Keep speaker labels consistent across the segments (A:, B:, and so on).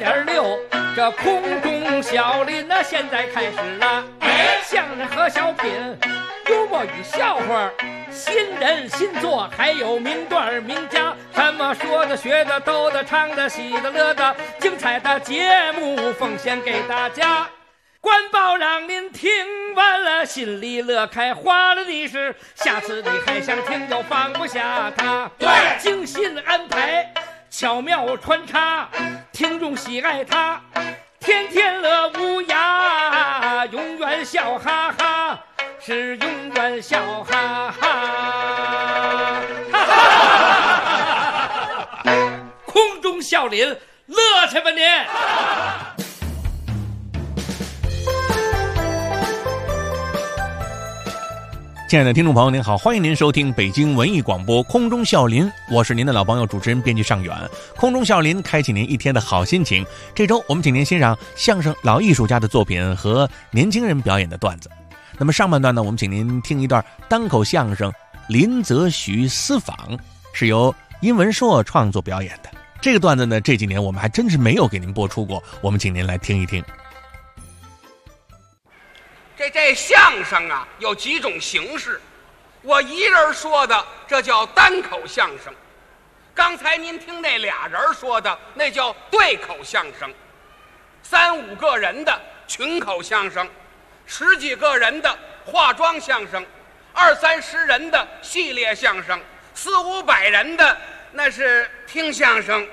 A: 100.6，这空中小林呢，现在开始了。相声和小品，幽默与笑话，新人新作，还有名段名家，什么说的、学的、逗的、唱的、喜的、乐的，精彩的节目奉献给大家。官报让您听完了心里乐开花了你是，下次你还想听就放不下它。
B: 对，
A: 精心安排，巧妙穿插，听众喜爱它，天天乐无涯，永远笑哈哈，是永远笑哈哈。空中笑林，乐去吧您！
C: 亲爱的听众朋友您好，欢迎您收听北京文艺广播空中笑林，我是您的老朋友主持人编辑尚远。空中笑林开启您一天的好心情。这周我们请您欣赏相声老艺术家的作品和年轻人表演的段子。那么上半段呢，我们请您听一段单口相声林则徐私访，是由殷文硕创作表演的。这个段子呢，这几年我们还真是没有给您播出过，我们请您来听一听。
B: 这相声啊有几种形式，我一人说的这叫单口相声，刚才您听那俩人说的那叫对口相声，3、5个人的群口相声，10几个人的化妆相声，20、30人的系列相声，4、500人的那是听相声。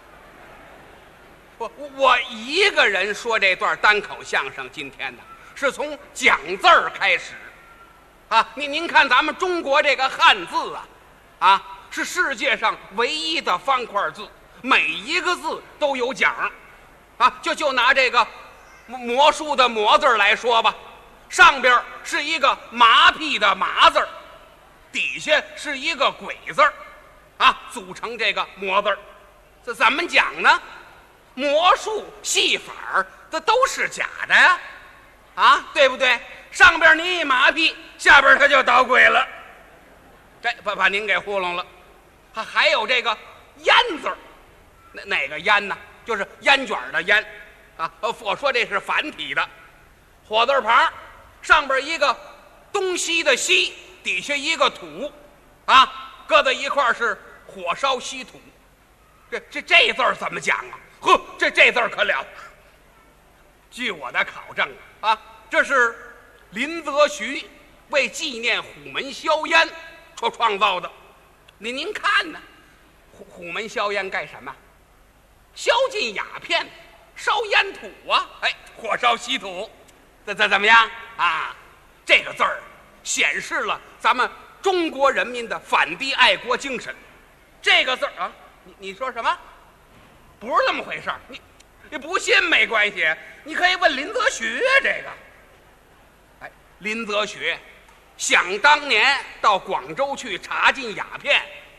B: 我一个人说这段单口相声，今天呢是从讲字儿开始，啊，您看咱们中国这个汉字啊，是世界上唯一的方块字，每一个字都有讲，啊，就拿这个魔术的魔字来说吧，上边是一个麻痹的麻字，底下是一个鬼字，啊，组成这个魔字。这怎么讲呢？魔术戏法这都是假的呀。啊，对不对？上边你一麻痹，下边他就捣鬼了，这把您给糊弄了。还有这个烟字，哪个烟呢？就是烟卷的烟啊。我说这是繁体的，火字旁，上边一个东西的西，底下一个土，啊，搁在一块是火烧稀土。这字儿怎么讲啊？呵，这字儿可了。据我的考证啊，这是林则徐为纪念虎门销烟所创造的。您看呢，虎门销烟干什么？消尽鸦片，烧烟土啊！哎，火烧稀土，怎么样啊？这个字儿显示了咱们中国人民的反帝爱国精神。这个字儿啊，你说什么？不是这么回事儿。你不信没关系，你可以问林则徐这个。哎，林则徐想当年到广州去查禁鸦片，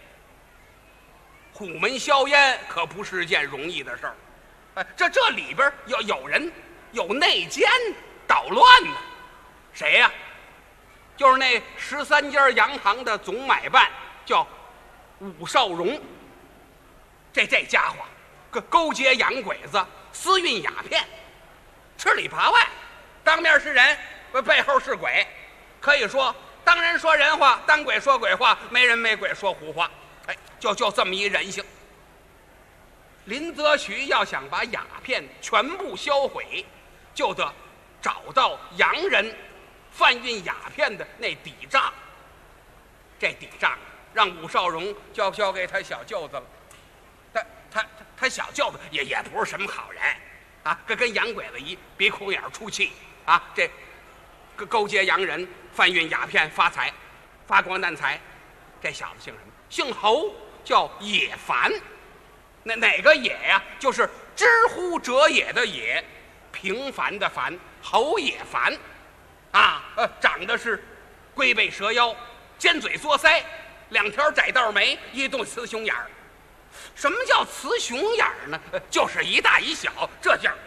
B: 虎门销烟可不是件容易的事儿。哎，这里边有人有内奸捣乱呢。谁呀？就是那13家洋行的总买办，叫武少荣。这家伙勾结洋鬼子，私运鸦片，吃里扒外，当面是人，背后是鬼。可以说当人说人话，当鬼说鬼话，没人没鬼说胡话。哎，就这么一人性。林则徐要想把鸦片全部销毁，就得找到洋人贩运鸦片的那底账。这底账让武少荣交给他小舅子了。他小舅子也不是什么好人啊，跟洋鬼子一鼻孔眼出气啊，这勾结洋人贩运鸦片发财，发国难财。这小子姓什么？姓侯，叫野凡。哪个野呀？就是知乎者也的也，平凡的凡，侯野凡啊。长得是龟背蛇腰，尖嘴作腮，2条窄道眉，一对雌雄眼儿。什么叫雌雄眼儿呢？就是一大一小这劲儿。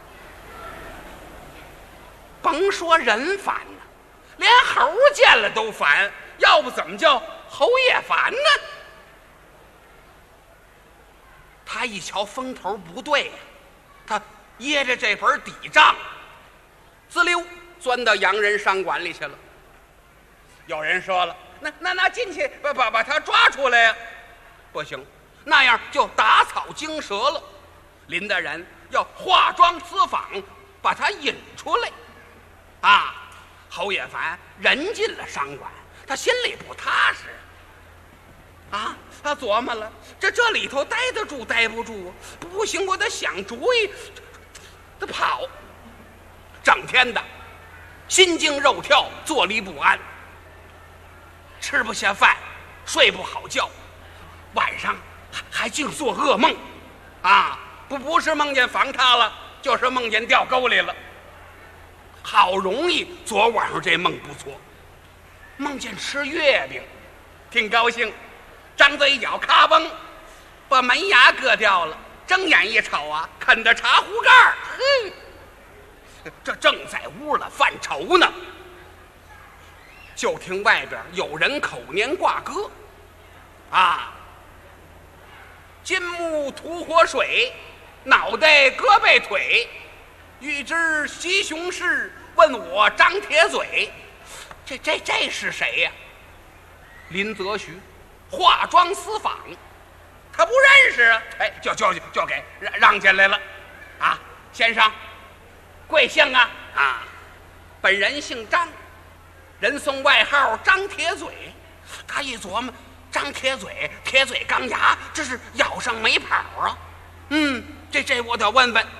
B: 甭说人烦呢，连猴见了都烦，要不怎么叫侯也烦呢？他一瞧风头不对呀， 他掖着这本底账，滋溜钻到洋人商馆里去了。有人说了，那进去把他抓出来呀？不行，那样就打草惊蛇了。林大人要化妆私访，把他引出来。啊，侯爷凡人进了商馆，他心里不踏实。啊，他琢磨了，这里头待得住待不住？不行，我得想主意。他跑，整天的心惊肉跳，坐立不安，吃不下饭，睡不好觉，晚上还净做噩梦。啊，不是梦见房塌了，就是梦见掉沟里了。好容易昨晚上这梦不错，梦见吃月饼，挺高兴，张嘴一咬，咔嘣，把门牙割掉了。睁眼一瞅啊，啃的茶壶盖儿。这正在屋了犯愁呢，就听外边有人口念挂歌。啊，金木土火水，脑袋胳膊腿，欲知西雄士，问我张铁嘴。这是谁呀？林则徐，化妆私访，他不认识啊。哎，就给让进来了。啊，先生，贵姓啊？啊，本人姓张，人送外号张铁嘴。他一琢磨，张铁嘴，铁嘴钢牙，这是咬上没跑啊。这我得问问。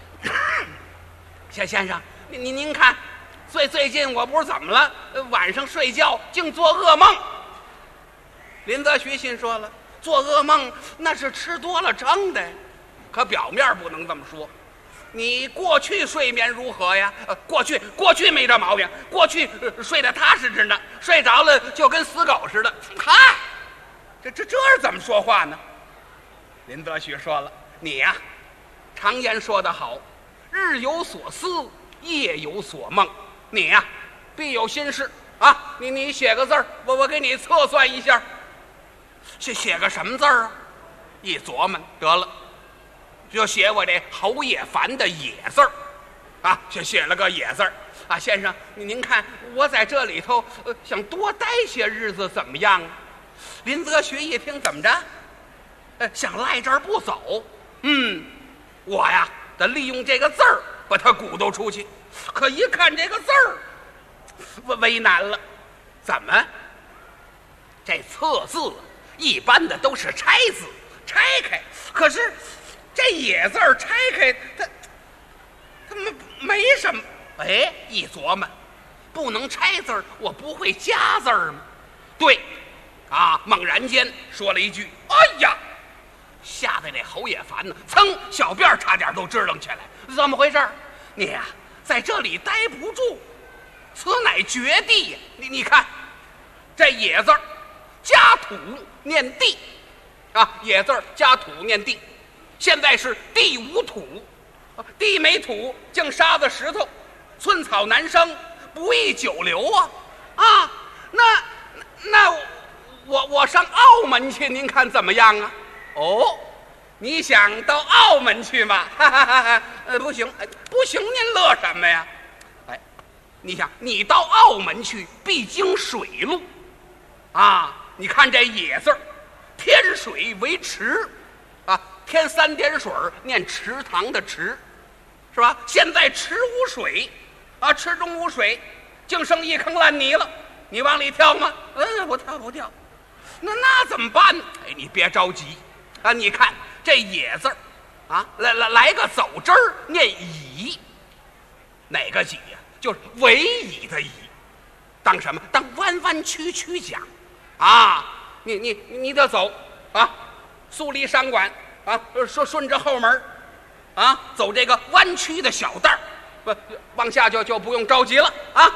B: 先生，您看，最近我不是怎么了？晚上睡觉竟做噩梦。林则徐心说了，做噩梦那是吃多了撑的，可表面不能这么说。你过去睡眠如何呀？过去没这毛病，过去睡得踏实着呢，睡着了就跟死狗似的。嗨，这是怎么说话呢？林则徐说了，你呀，常言说得好，日有所思，夜有所梦。你呀，必有心事啊！你写个字儿，我给你测算一下。写个什么字儿啊？一琢磨，得了，就写我这侯爷凡的野字儿，啊，就写了个野字儿啊。先生，您看我在这里头，想多待些日子，怎么样啊？林则徐一听，怎么着？想赖这儿不走？我呀，得利用这个字儿把他鼓捣出去。可一看这个字儿，为难了，怎么？这测字一般的都是拆字，拆开，可是这野字儿拆开，他没什么。哎，一琢磨，不能拆字儿，我不会加字儿吗？对，啊，猛然间说了一句：“哎呀！”吓得这侯爷凡呢，噌，小辫差点都支棱起来。怎么回事？你呀，在这里待不住，此乃绝地呀！你看，这野字儿加土念地，啊，野字儿加土念地，现在是地无土，地没土，净沙子石头，寸草难生，不宜久留啊！啊，那我上澳门去，您看怎么样啊？哦，你想到澳门去吗？哈哈哈哈！不行，不行，您乐什么呀？哎，你想，你到澳门去必经水路，啊，你看这野字儿，天水为池，啊，添3点水念池塘的池，是吧？现在池无水，啊，池中无水，净剩一坑烂泥了，你往里跳吗？不跳。那怎么办呢？哎，你别着急。啊，你看这野字儿，啊，来个走之儿，念乙，哪个己呀？就是唯乙的乙，当什么？当弯弯曲曲讲，啊，你得走啊，苏黎商馆啊，顺着后门，啊，走这个弯曲的小道儿，往下就不用着急了啊。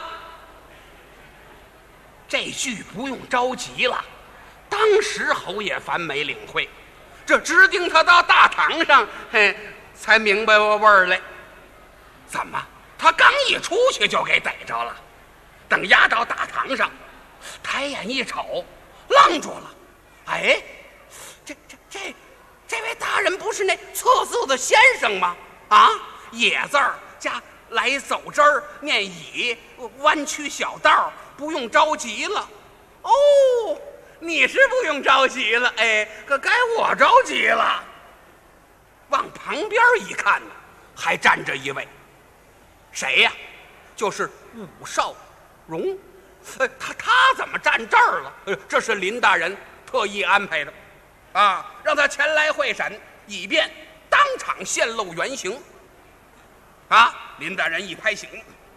B: 这句不用着急了，当时侯爷凡没领会。这直盯他到大堂上，才明白味儿来。怎么？他刚一出去就给逮着了。等押到大堂上，抬眼一瞅，愣住了。哎，这位大人不是那测字的先生吗？ 啊，野字儿加来走之儿，念乙，弯曲小道，不用着急了。哦，你是不用着急了，哎，可该我着急了。往旁边一看呢，还站着一位，谁呀？就是武少荣。他怎么站这儿了？这是林大人特意安排的，啊，让他前来会审，以便当场现露原形。啊！林大人一拍醒，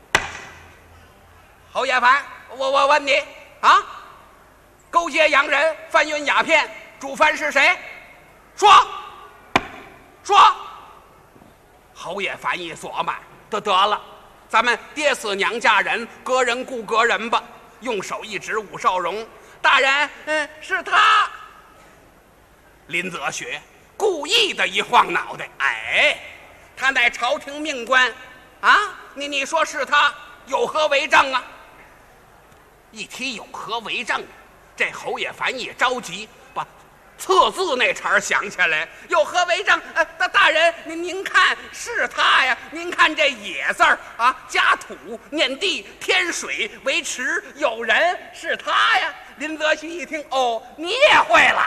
B: 侯叶凡，我问你啊，勾结洋人，贩运鸦片，主犯是谁？说。侯叶凡一琢磨，得了，咱们爹死娘嫁人，隔人顾隔人吧。用手一指武少荣，大人，是他。林则学故意的一晃脑袋，哎，他乃朝廷命官啊，你说是他，有何为证啊？一提有何为证，这侯叶凡一着急，把测字那茬想起来，有何为证？大人，您看是他呀？您看这野字儿啊，加土念地，天水为池，有人是他呀。林则徐一听，哦，你也会了。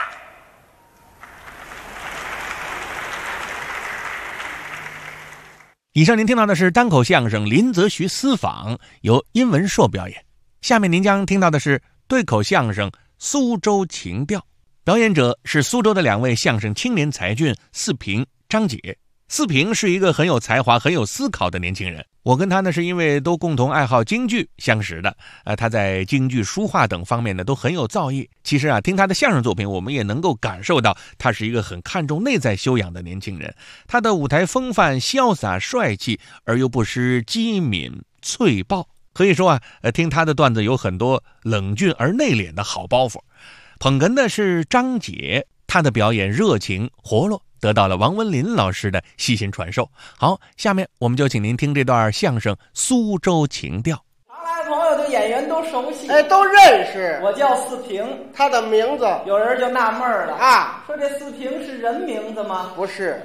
C: 以上您听到的是单口相声《林则徐私访》，由殷文硕表演。下面您将听到的是对口相声《苏州情调》，表演者是苏州的2位相声青年才俊四平、张姐。四平是一个很有才华、很有思考的年轻人。我跟他呢是因为都共同爱好京剧相识的，他在京剧、书画等方面呢都很有造诣。其实听他的相声作品，我们也能够感受到他是一个很看重内在修养的年轻人。他的舞台风范潇洒帅气，而又不失机敏脆爆。可以说听他的段子有很多冷峻而内敛的好包袱。捧哏的是张姐，她的表演热情活络，得到了王文林老师的细心传授。好，下面我们就请您听这段相声《苏州情调》。
D: 常来的朋友对演员都熟悉，
E: 都认识。
D: 我叫四平，
E: 他的名字
D: 有人就纳闷了
E: 啊，
D: 说这四平是人名字吗？
E: 不是，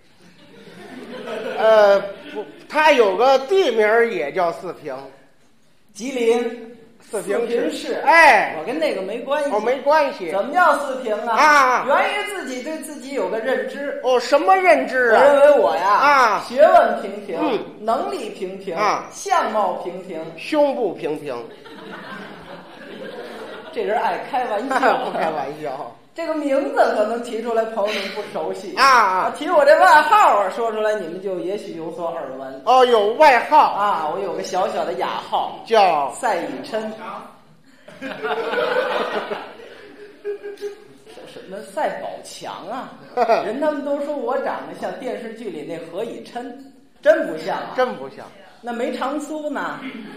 E: 不，他有个地名也叫四平，
D: 吉林
E: 四平
D: 市。
E: 哎，
D: 我跟那个没关系。
E: 没关系。
D: 怎么叫四平啊？
E: 啊，
D: 源于自己对自己有个认知。
E: 什么认知啊？
D: 我认为我呀，学问平平，能力平平，相貌平平，
E: 胸部平平。
D: 这人爱开玩笑，
E: 不开玩笑。
D: 这个名字可能提出来朋友们不熟悉提我这外号说出来你们就也许有所耳闻。
E: 有外号
D: 啊，我有个小小的雅号
E: 叫
D: 赛以琛。什么赛宝强啊？人他们都说我长得像电视剧里那何以琛，真不像
E: 真不像。
D: 那梅长苏呢？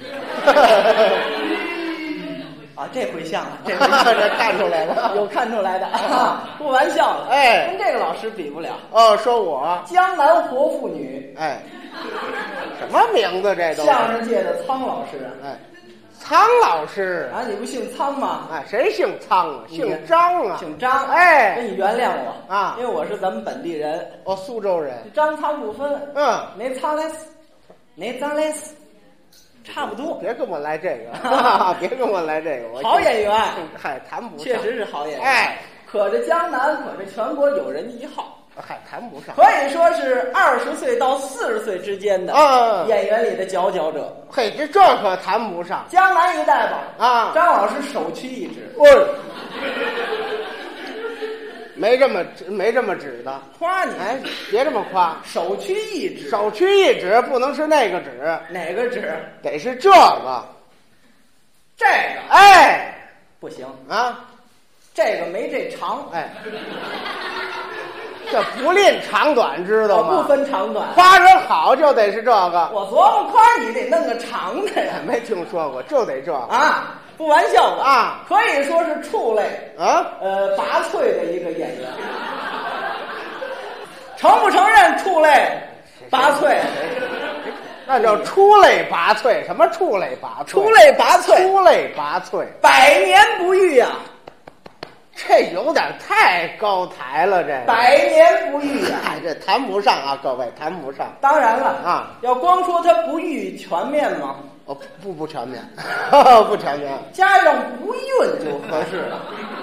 D: 这回像了，这
E: 看出来了，
D: 有看出来的不玩笑了，跟这个老师比不了。
E: 说我
D: 江南活妇女，
E: 什么名字这都？
D: 相声界的苍老师，
E: 苍老师
D: 你不姓苍吗？
E: 谁姓苍啊？姓张啊？
D: 姓张，那你原谅我因为我是咱们本地人，
E: 苏州人，
D: 张苍不分，那苍来死，那张来死。差不多，
E: 别跟我来这个，别跟我来这个。
D: 好演员，
E: 谈不上，
D: 确实是好演员。可这江南，可这全国有人一号，
E: 谈不上。
D: 可以说是20岁到40岁之间的演员里的佼佼者。
E: 这可谈不上。
D: 江南一带吧，张老师首屈一指。
E: 没这么指的，
D: 夸你
E: 别这么夸，
D: 首屈一指，
E: 首屈一指不能是那个指，
D: 哪个指？
E: 得是这个，
D: 这个，不行这个没这长，
E: 这不吝长短，知道吗？
D: 不分长短，
E: 夸人好就得是这个。
D: 我琢磨夸你得弄个长的呀，
E: 没听说过，就得这个
D: 不玩笑吧可以说是畜类拔萃的一个演员。承不承认畜类拔萃？
E: 那叫出类拔萃。什么出类拔萃？
D: 出类拔萃，
E: 出类拔萃，
D: 百年不遇
E: 这有点太高抬了，这
D: 百年不遇啊！
E: 哎，这谈不上啊，各位谈不上。
D: 当然了
E: 啊，
D: 要光说它不遇全面嘛，
E: 哦，不全面，不全面，
D: 加上不孕就合适了。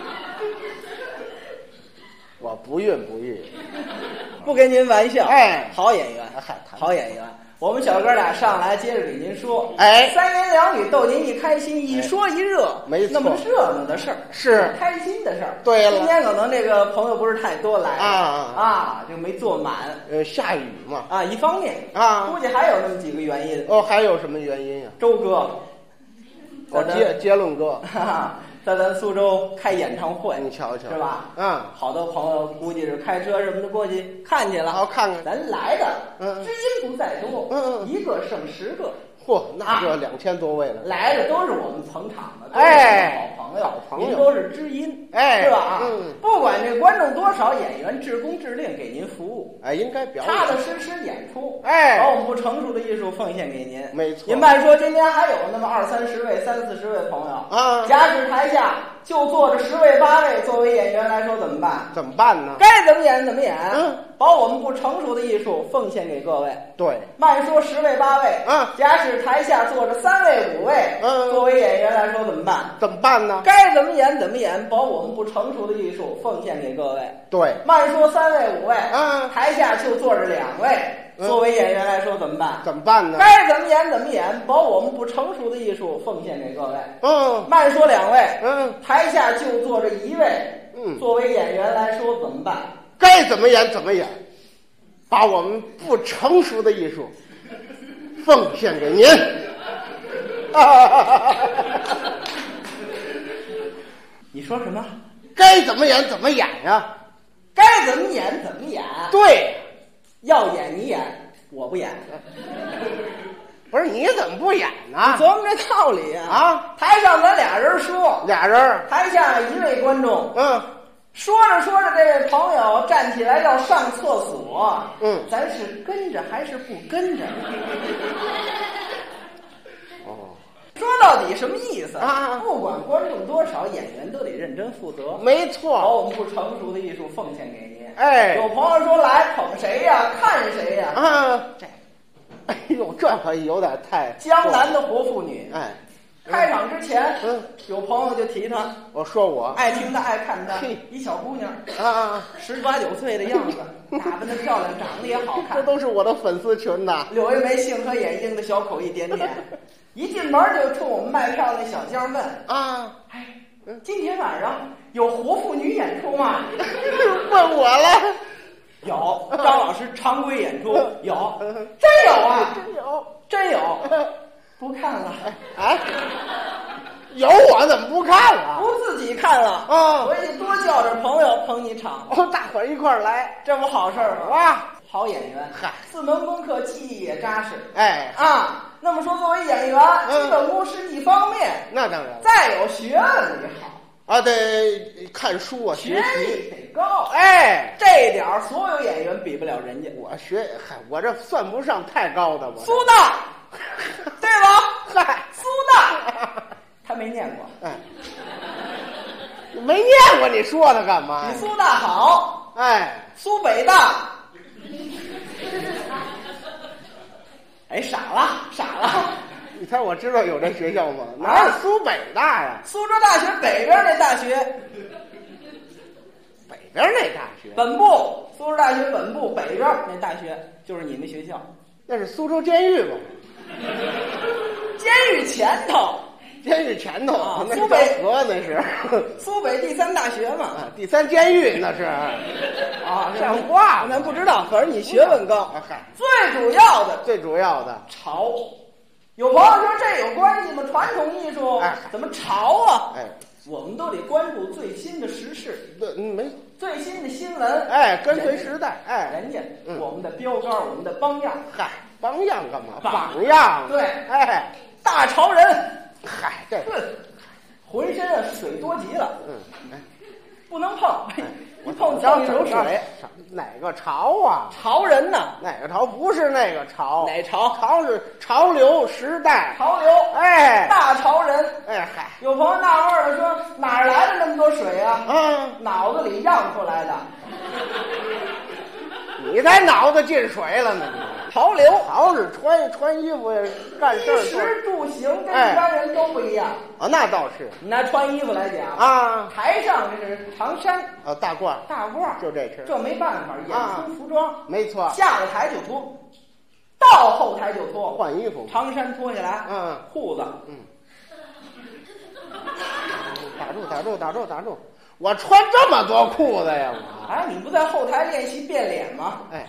E: 我不孕，
D: 不跟您玩笑，
E: 哎，
D: 好演员，
E: 嗨，
D: 好演员。我们小哥俩上来接着给您说，
E: 哎，
D: 三言两语逗您一开心，一说一热，
E: 没错，
D: 那么热闹的事儿
E: 是
D: 开心的事儿。
E: 对了，
D: 今天可能这个朋友不是太多来就没坐满。
E: 下雨嘛
D: 啊，一方面
E: 啊，
D: 估计还有那么几个原因。
E: 哦，还有什么原因呀？
D: 周哥，
E: 杰伦哥，
D: 在咱苏州开演唱会，
E: 你瞧瞧，
D: 是吧？
E: 嗯，
D: 好多朋友估计是开车什么的过去看去了，
E: 好看看。
D: 咱来的，知音不在多，一个胜10个。
E: 嚯，那就2000多位了。
D: 来的都是我们捧场的，
E: 哎，
D: 好朋友，
E: 好朋友，
D: 您都是知音，
E: 哎，
D: 是吧？不管这观众多少，演员至恭至令给您服务，
E: 哎，应该表演，
D: 踏踏实实演出，
E: 哎，
D: 把我们不成熟的艺术奉献给您，
E: 没错。
D: 您别说，今天还有那么20-30位、30-40位朋友
E: 啊，
D: 假使台下就坐着10位、8位，作为演员来说怎么办？
E: 怎么办呢？
D: 该怎么演怎么演，把我们不成熟的艺术奉献给各位。
E: 对，
D: 慢说10位、8位，假使台下坐着3位、5位，作为演员来说怎么办？
E: 怎么办呢？
D: 该怎么演怎么演，把我们不成熟的艺术奉献给各位。
E: 对，
D: 慢说3位、5位，台下就坐着2位。作为演员来说怎么办？
E: 怎么办呢？
D: 该怎么演怎么演，把我们不成熟的艺术奉献给各位。慢说2位，台下就坐着1位。作为演员来说怎么办？
E: 该怎么演怎么演，把我们不成熟的艺术奉献给您。
D: 你说什么？
E: 该怎么演怎么演呀？
D: 该怎么演怎么演？
E: 对。
D: 要演你演，我不演。
E: 不是，你怎么不演呢？
D: 琢磨这道理啊！台上咱俩人说，台下1位观众。说着说着，这位朋友站起来要上厕所。咱是跟着还是不跟着？说到底什么意思啊？不管观众多少，演员都得认真负责。
E: 没错，
D: 把我们不成熟的艺术奉献给您。
E: 哎，
D: 有朋友说来捧谁呀？看谁呀？这，
E: 哎呦，这可有点太
D: 江南的活妇女。
E: 哎，
D: 开场之前，有朋友就提她，
E: 我说我
D: 爱听她，爱看她，一小姑娘18、19岁的样子，打扮得漂亮，长得也好看，
E: 这都是我的粉丝群呐。
D: 柳一眉杏核眼，鹰的小口一点点，一进门就冲我们卖票那小将问哎，今天晚上有活妇女演出吗？
E: 问我了。
D: 有，张老师常规演出有，真有啊，真有，不看了。
E: 哎，有我怎么不看了？
D: 不自己看了回去多叫点朋友捧你场。
E: 大伙儿一块儿来，
D: 这不好事儿吗？
E: 哇，
D: 好演员，4门功课，技艺也扎实。那么说，作为演员，基本功是一方面，
E: 那当然，
D: 再有学问也好
E: 啊，得看书啊，
D: 学历得高。这点所有演员比不了人家。
E: 我这算不上太高的吧？
D: 苏大，对吧？苏大，他没念过。
E: 没念过，你说他干嘛？
D: 你苏大好，苏北大。傻了！
E: 你猜我知道有这学校吗？哪有苏北大呀？
D: 苏州大学北边那大学，
E: 北边那大学
D: 本部，苏州大学本部北边那大学就是你们学校。
E: 那是苏州监狱吧？
D: 监狱前头，
E: 苏北河那是
D: 苏北第3大学嘛，
E: 第3监狱那是像话，
D: 咱不知道，可是你学问高。最主要的潮，有朋友说这有关系吗？传统艺术怎么潮啊？我们都得关注最新的时事，最新的新闻，
E: 跟随时代，
D: 人家我们的标杆，我们的榜样，
E: 榜样干嘛？榜样，
D: 对，大潮人，
E: 这
D: 浑身水多极了，不能碰， 一碰一手水，
E: 哪个朝啊？
D: 潮人呢？
E: 哪个朝？不是那个朝。
D: 哪朝？
E: 朝是潮流时代。
D: 潮流。
E: 哎，
D: 大潮人。
E: 哎嗨，
D: 有朋友纳闷了，说哪儿来的那么多水啊？脑子里漾出来的。
E: 你才脑子进水了呢！
D: 潮流，
E: 潮是穿衣服干事儿，
D: 衣食住行跟一般人都不一样
E: 啊。那倒是。
D: 你拿穿衣服来讲
E: 啊，
D: 台上这是长衫
E: 大褂，就这身，
D: 这没办法，演出服装，
E: 没错。
D: 下了台就脱，到后台就脱，
E: 换衣服，
D: 长衫脱下来，裤子，
E: 打住！我穿这么多裤子呀！
D: 哎，你不在后台练习变脸吗？
E: 哎，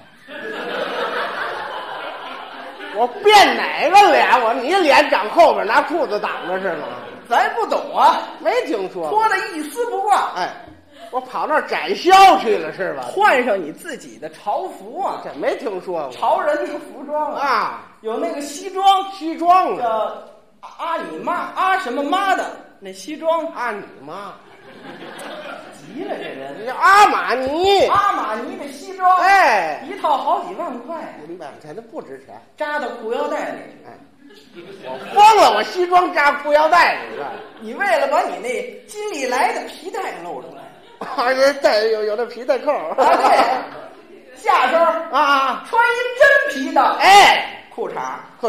E: 我变哪个脸？你脸长后边，拿裤子挡着是吗？
D: 咱不懂啊，
E: 没听说，
D: 脱的一丝不挂。
E: 哎，我跑那儿展销去了是吧？
D: 换上你自己的潮服啊！
E: 这没听说过。
D: 潮人的服装
E: 啊，
D: 有那个西装
E: 叫
D: 阿你妈阿什么妈的那西装，
E: 阿你妈。
D: 急了，这人
E: 叫阿玛尼
D: 的西装，
E: 哎，
D: 一套好几万块，
E: 这不值钱，
D: 扎到裤腰带里。
E: 哎，我疯了，我西装扎裤腰带里了。
D: 你为了把你那金利来的皮带露出来，
E: 带有那皮带扣
D: 啊，对，下身
E: 啊，
D: 穿一真皮的，
E: 哎，
D: 裤衩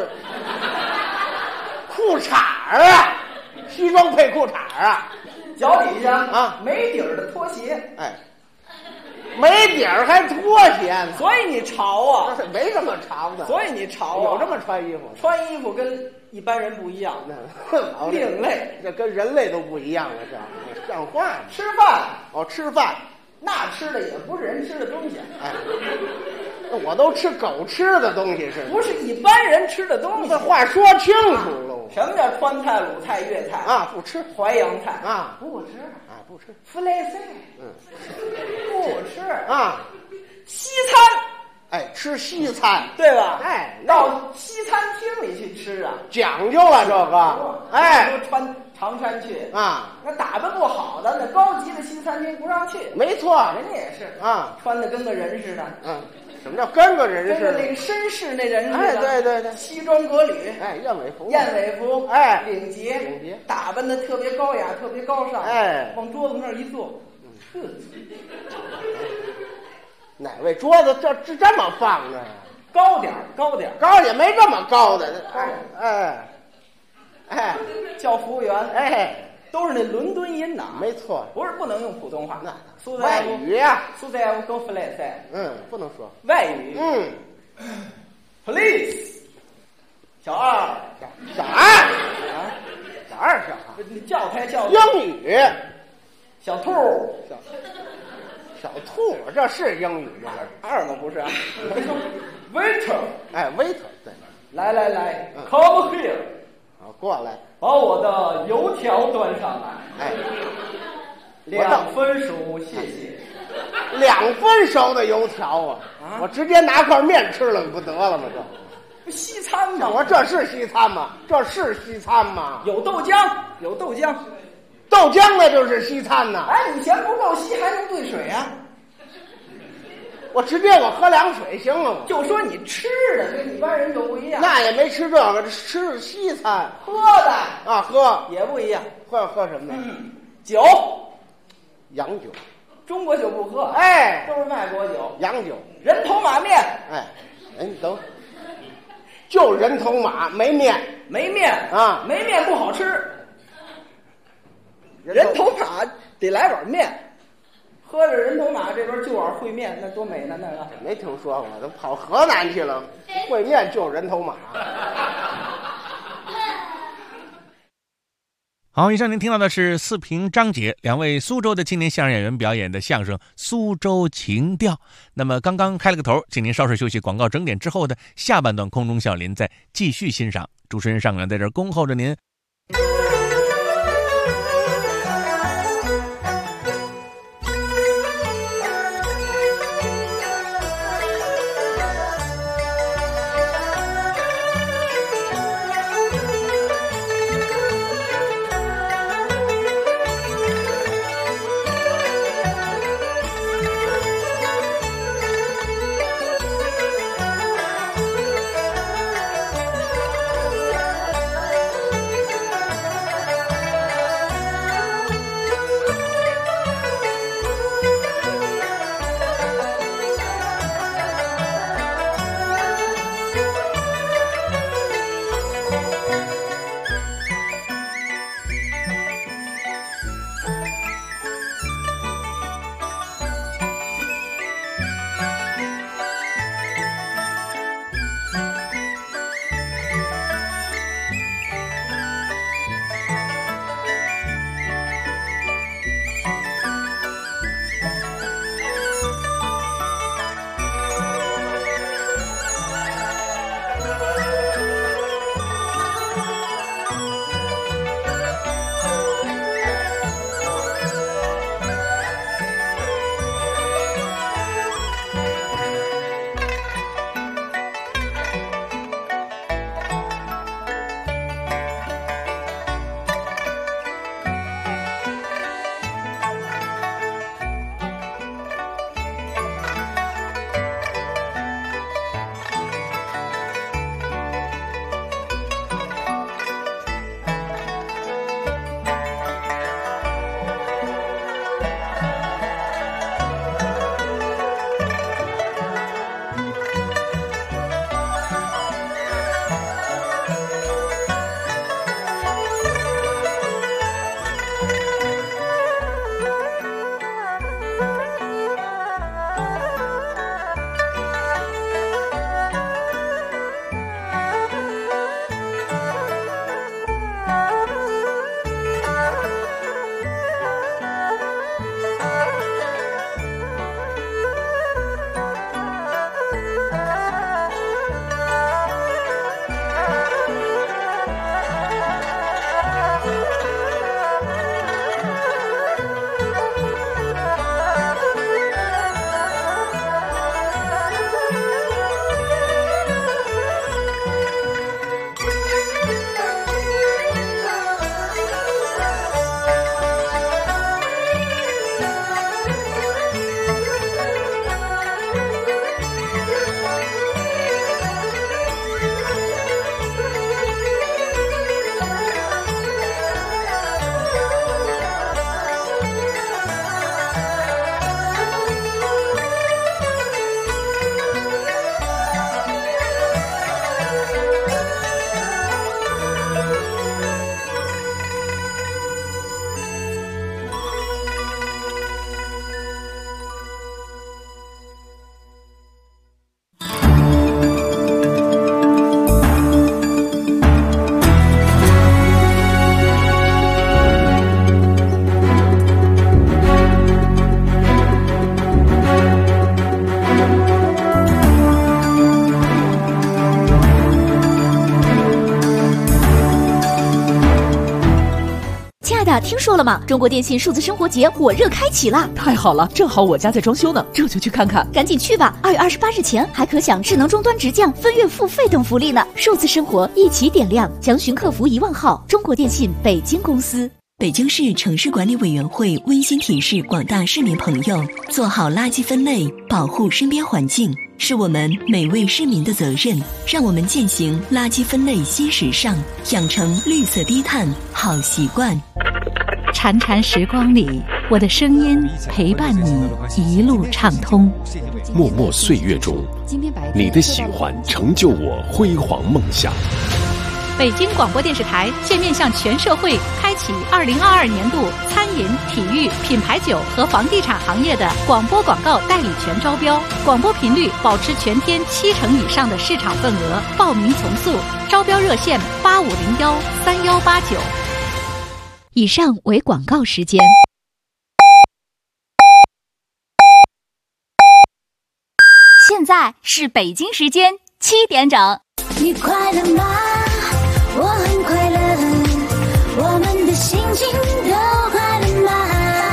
E: 啊，西装配裤衩啊。
D: 脚底下
E: 啊，
D: 没底儿的拖鞋，
E: 哎，没底儿还拖鞋呢，
D: 所以你潮啊，
E: 没这么长的，
D: 所以你潮啊，
E: 有这么穿衣服？
D: 穿衣服跟一般人不一样，另类，
E: 这跟人类都不一样了，这像话吗？
D: 吃饭
E: 吃饭，
D: 那吃的也不是人吃的东西，
E: 哎，我都吃狗吃的东西是，
D: 不是一般人吃的东西？
E: 这话说清楚喽。
D: 什么叫川菜、鲁菜、粤菜
E: 啊？不吃。
D: 淮扬菜
E: 啊？
D: 不吃
E: 啊？不吃。
D: 福来菜不吃
E: 啊？
D: 西餐，
E: 哎，吃西餐
D: 对吧？
E: 哎，
D: 到西餐厅里去吃啊，
E: 讲究了这个。哎，
D: 都穿长衫去
E: 啊，
D: 那打扮不好的，那高级的西餐厅不让去。
E: 没错，
D: 人家也是
E: 啊，
D: 穿的跟个人似的。
E: 什么叫跟个人似的？
D: 跟那个绅士那人似的。
E: 哎，对，
D: 西装革履，
E: 哎，燕尾服，
D: 哎，领结，打扮的特别高雅，特别高尚，
E: 哎，
D: 往桌子那儿一坐，
E: 哪位桌子这么放的呀？
D: 高点，
E: 高也没这么高的，哎，
D: 叫服务员，
E: 哎。
D: 都是那伦敦音呐，
E: 没错，
D: 不是不能用普通话，
E: 外语呀，
D: 苏在乎跟弗莱塞，
E: 不能说
D: 外语，police， 小二，
E: 小二，
D: 你叫台叫
E: 英语，
D: 小兔，
E: 小兔，这是英语吗？
D: 二吗？不是啊，waiter，
E: 哎 ，waiter， 对，
D: 来，come here，
E: 好，过来。
D: 把我的油条端上来，
E: 哎
D: ，2分熟，谢谢。
E: 2分熟的油条啊！我直接拿块面吃了不得了吗？
D: 这西餐吗？
E: 我这是西餐吗？这是西餐吗？
D: 有豆浆，
E: 豆浆那就是西餐呐！
D: 哎，你嫌不够稀还能兑水啊？
E: 我直接喝凉水行了吗？
D: 就说你吃的跟一般人就不一样，
E: 那也没吃这个，吃西餐，
D: 喝的
E: 啊，喝
D: 也不一样。
E: 喝什么呢？
D: 酒，
E: 洋酒，
D: 中国酒不喝，
E: 哎，
D: 都是外国酒。
E: 洋酒，
D: 人头马面，
E: 哎，你等，就人头马没面啊，
D: 没面不好吃。人头马得来碗面。喝着人头马这边就碗烩面，那多美呢！那个
E: 没听说过，都跑河南去了，烩面就人头马。
C: 好，以上您听到的是四平、张杰两位苏州的青年相声演员表演的相声《苏州情调》。那么刚刚开了个头，请您稍事休息，广告整点之后的下半段空中笑林再继续欣赏。主持人尚远在这儿恭候着您。
F: 听说了吗？中国电信数字生活节火热开启啦！
G: 太好了，正好我家在装修呢，这就去看看。
F: 赶紧去吧！2月28日前还可享智能终端直降、分月付费等福利呢。数字生活一起点亮，详询客服1万号。中国电信北京公司。
H: 北京市城市管理委员会温馨提示广大市民朋友：做好垃圾分类，保护身边环境，是我们每位市民的责任。让我们践行垃圾分类新时尚，养成绿色低碳好习惯。
I: 潺潺时光里，我的声音陪伴你一路畅通。
J: 默默岁月中，你的喜欢成就我辉煌梦想。
I: 北京广播电视台现面向全社会开启2022年度餐饮、体育、品牌酒和房地产行业的广播广告代理权招标，广播频率保持全天70%以上的市场份额，报名从速，招标热线85013189。
F: 以上为广告时间。现在是北京时间7点整。
K: 你快乐吗？我很快乐，我们的心情都快乐吗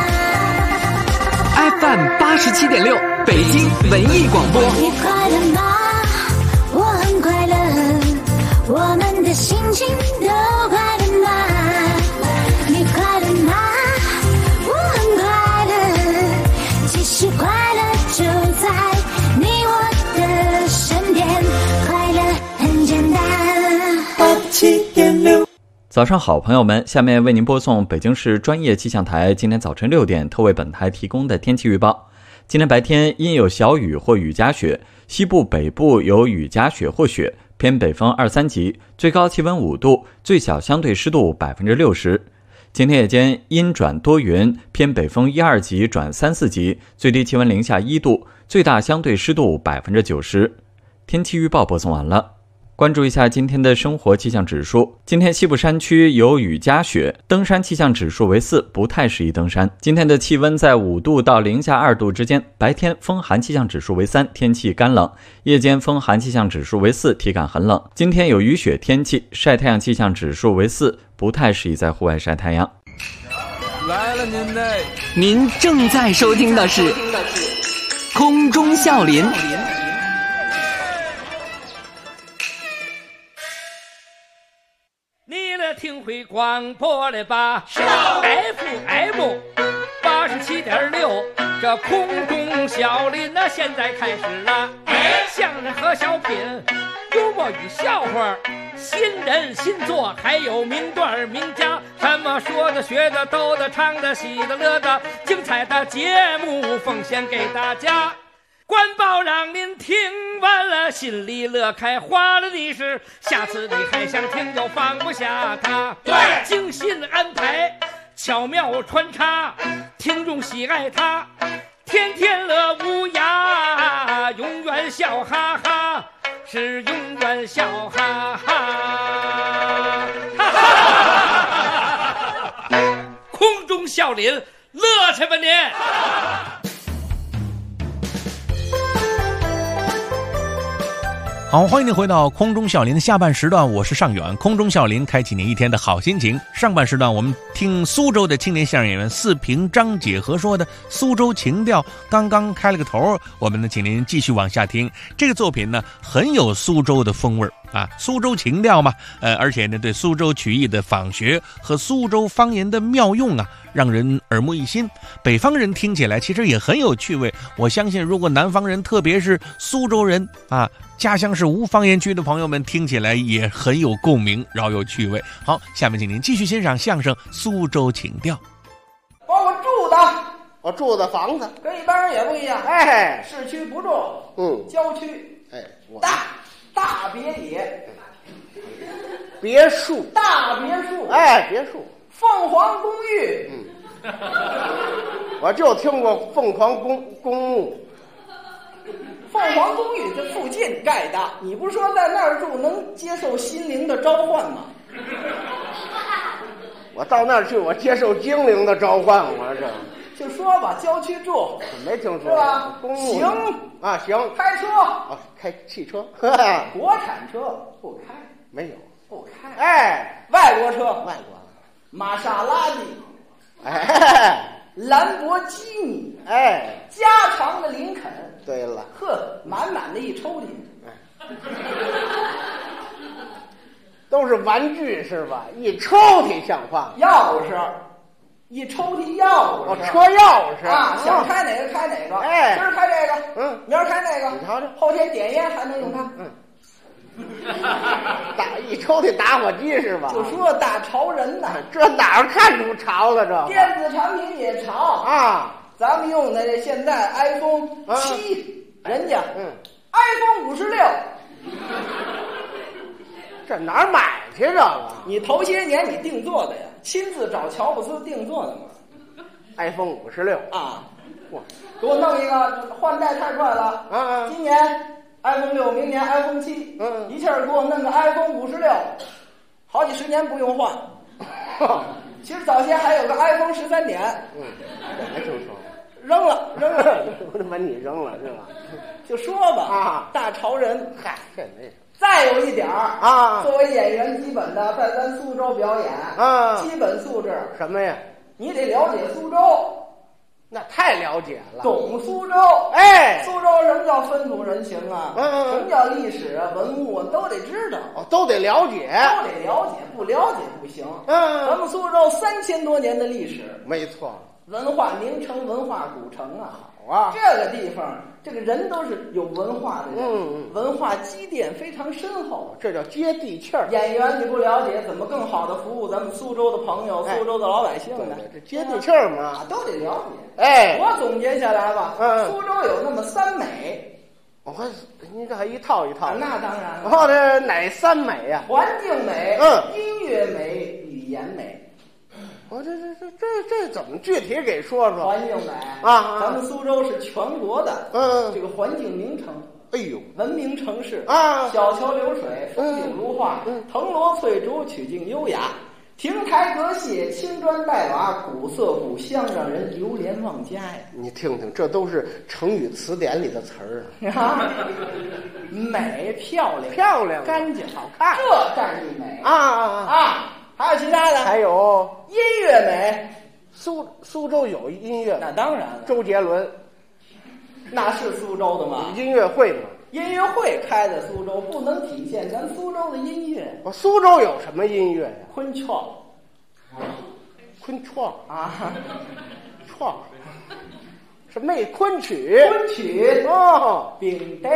L: ？FM87.6，北京文艺广播。
K: 你快乐吗？我很快乐，我们的心情都快乐吗？你快乐吗？我很快乐，其实快乐就在你我的身边，快乐很简单。
M: 早上好，朋友们，下面为您播送北京市专业气象台今天早晨6点特为本台提供的天气预报。今天白天阴有小雨或雨夹雪，西部北部有雨夹雪或雪，偏北风2、3级，最高气温5度，最小相对湿度60%。今天夜间阴转多云，偏北风1、2级转3、4级，最低气温零下1度，最大相对湿度90%。 天气预报播送完了。关注一下今天的生活气象指数。今天西部山区有雨夹雪，登山气象指数为4，不太适宜登山。今天的气温在5度到零下2度之间，白天风寒气象指数为3，天气干冷；夜间风寒气象指数为4，体感很冷。今天有雨雪天气，晒太阳气象指数为4，不太适宜在户外晒太阳。
L: 来了您嘞！您正在收听的是空中笑林。
A: 你来听会广播了吧？FM 87.6，这空中笑林那现在开始了。相声和小品，幽默与笑话，新人新作，还有名段名家，什么说的、学的、逗的、唱的、喜的、乐的，精彩的节目奉献给大家。官报让您听完了心里乐开花了的是，下次你还想听就放不下它。对，精心安排，巧妙穿插，听众喜爱它，天天乐无涯，永远笑哈哈，是永远笑哈哈。空中笑林，乐去吧您！
C: 好，欢迎您回到空中笑林的下半时段，我是尚远。空中笑林开启您一天的好心情。上半时段我们听苏州的青年相声演员四平张解和说的苏州情调刚刚开了个头，我们呢请您继续往下听。这个作品呢很有苏州的风味啊，苏州情调嘛，而且呢对苏州曲艺的仿学和苏州方言的妙用啊，让人耳目一新。北方人听起来其实也很有趣味，我相信如果南方人，特别是苏州人啊，家乡是无方言区的朋友们听起来也很有共鸣，饶有趣味。好，下面请您继续欣赏相声《苏州情调》。
E: 我住的房子
D: 跟一般人也不一样。
E: 哎，
D: 市区不住，郊区，大别野，
E: 别墅，
D: 大别墅，
E: 别墅，
D: 凤凰公寓，
E: 我就听过凤凰公墓。
D: 凤凰公寓这附近盖的，你不是说在那儿住能接受心灵的召唤吗？
E: 我到那儿去，我接受精灵的召唤，我这
D: 就说吧，郊区住
E: 没听说
D: 是吧？
E: 公墓
D: 行
E: 啊，行，
D: 开车
E: 开汽车，
D: 国产车不开，
E: 没有
D: 不开，外国车，
E: 外国
D: 玛莎拉蒂，兰博基尼，加长的林肯。
E: 对了，
D: 满满的一抽屉，
E: 都是玩具是吧？一抽屉像话，
D: 钥匙，一抽屉钥匙，
E: 车钥匙
D: 啊，想开哪个开哪个，今儿开这个，明儿开那个，
E: 你瞧瞧，
D: 后天点烟还能用它，
E: 一抽屉打火机是吧？
D: 就说大潮人呐，
E: 这哪儿看出潮了？这
D: 电子产品也潮
E: 啊。
D: 咱们用的这现在 iPhone 7，人家iPhone 56，
E: 这哪儿买去这个？
D: 你头些年你定做的呀，亲自找乔布斯定做的嘛。
E: iPhone 56
D: 啊，给我弄一个，换代太快了。今年 iPhone 6，明年 iPhone 7，一下给我弄个 iPhone 56，好几十年不用换。其实早些还有个 iPhone 13点，
E: 没听说。
D: 扔了，
E: 我他妈你扔了是吧？
D: 就说吧，大潮人，
E: 这没什么。
D: 再有一点作为演员基本的，在咱苏州表演基本素质
E: 什么呀？
D: 你得了解苏州，
E: 那太了解了，
D: 懂苏州。苏州什么叫风土人情啊？什么叫历史啊、文物啊，都得知道，
E: 都得了解，
D: 不了解不行。咱们苏州3000多年的历史，
E: 没错。
D: 文化名城、文化古城啊，
E: 好啊！
D: 这个地方，这个人都是有文化的人，文化积淀非常深厚，
E: 这叫接地气儿。
D: 演员你不了解，怎么更好的服务咱们苏州的朋友、苏州的老百姓呢？
E: 这接地气儿嘛，
D: 都得了解。我总结下来吧，苏州有那么3美。
E: 你这还一套一套。
D: 那当然了。
E: 这哪3美呀？
D: 环境美，音乐美，语言美。
E: 这怎么具体给说说？
D: 环境美咱们苏州是全国的这个环境名城。
E: 哎呦，
D: 文明城市
E: 啊，
D: 小桥流水，风景如画，藤萝翠竹，曲径优雅。亭台阁榭，青砖黛瓦，古色古香，让人流连忘返呀！
E: 你听听，这都是成语词典里的词儿
D: 啊！美，漂亮，
E: 漂亮，
D: 干净，
E: 好看，
D: 这占一美
E: 啊！
D: 还有其他的？
E: 还有
D: 音乐美。
E: 苏州有音乐，
D: 那当然了，
E: 周杰伦，
D: 那是苏州的吗？
E: 音乐会嘛。
D: 音乐会开在苏州，不能体现咱苏州的音乐。
E: 苏州有什么音乐呀？
D: 昆创，
E: 昆创
D: 啊，
E: 创，什么昆曲？
D: 昆曲
E: 哦，
D: 饼呆，